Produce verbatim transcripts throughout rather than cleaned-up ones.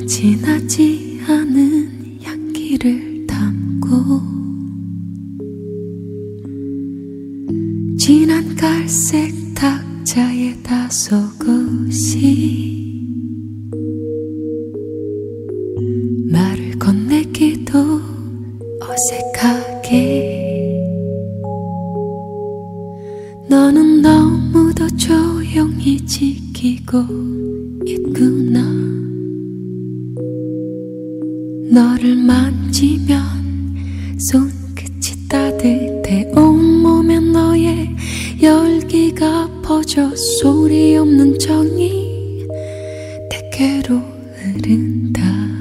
너무 진하지 않은 향기를 담고 진한 갈색 탁자에 다소곳이 말을 건네기도 어색하게 너는 너무도 조용히 지키고 있구나. 너를 만지면 손끝이 따뜻해 온몸에 너의 열기가 퍼져 소리 없는 정이 내게로 흐른다.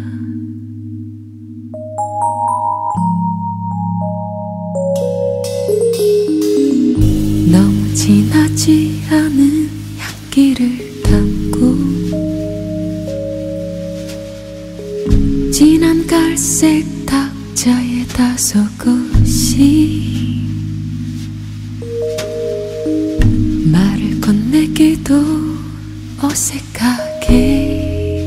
너무 진하지 않은 향기를 담고 진한 갈색 탁자에 다소곳이 말을 건네기도 어색하게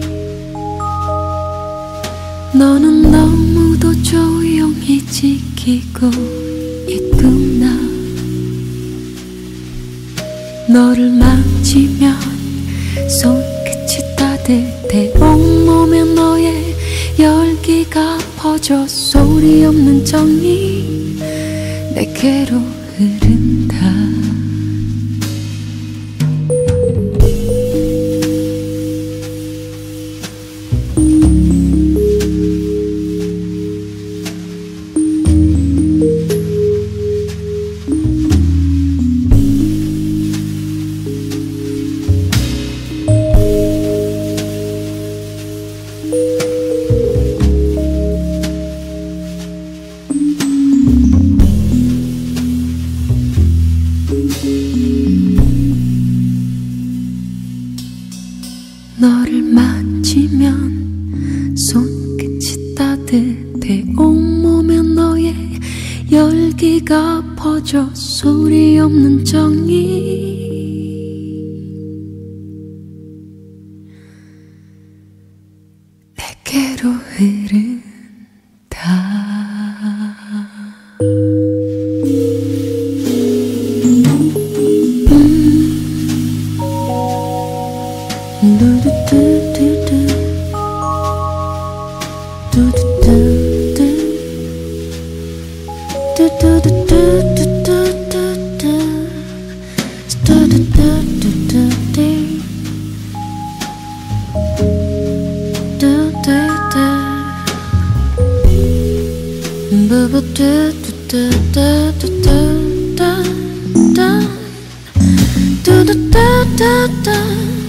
너는 너무도 조용히 지키고 있구나. 너를 만지면 손끝이 따뜻해 온몸에 너의 열기가 퍼져 소리 없는 정이 내게로 흐른다. 너를 만지면 손끝이 따뜻해 온몸에 너의 열기가 퍼져 소리 없는 정이 내게로 흐른다. Da da da da da.